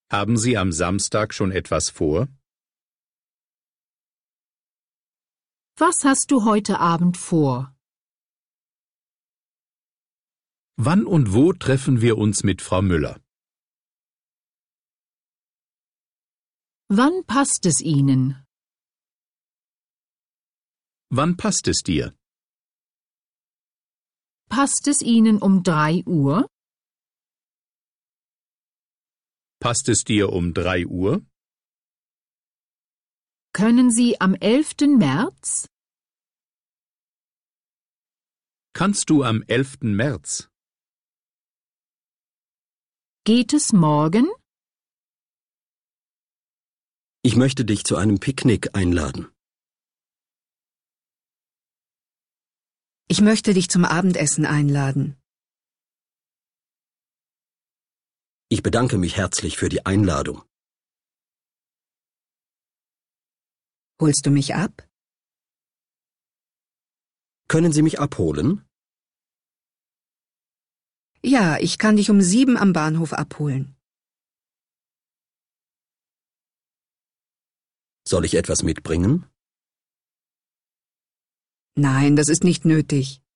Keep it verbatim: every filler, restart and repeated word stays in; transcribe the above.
Haben Sie am Samstag schon etwas vor? Was hast du heute Abend vor? Wann und wo treffen wir uns mit Frau Müller? Wann passt es Ihnen? Wann passt es dir? Passt es Ihnen um drei Uhr? Passt es dir um drei Uhr? Können Sie am elften März? Kannst du am elften März? Geht es morgen? Ich möchte dich zu einem Picknick einladen. Ich möchte dich zum Abendessen einladen. Ich bedanke mich herzlich für die Einladung. Holst du mich ab? Können Sie mich abholen? Ja, ich kann dich um sieben am Bahnhof abholen. Soll ich etwas mitbringen? Nein, das ist nicht nötig.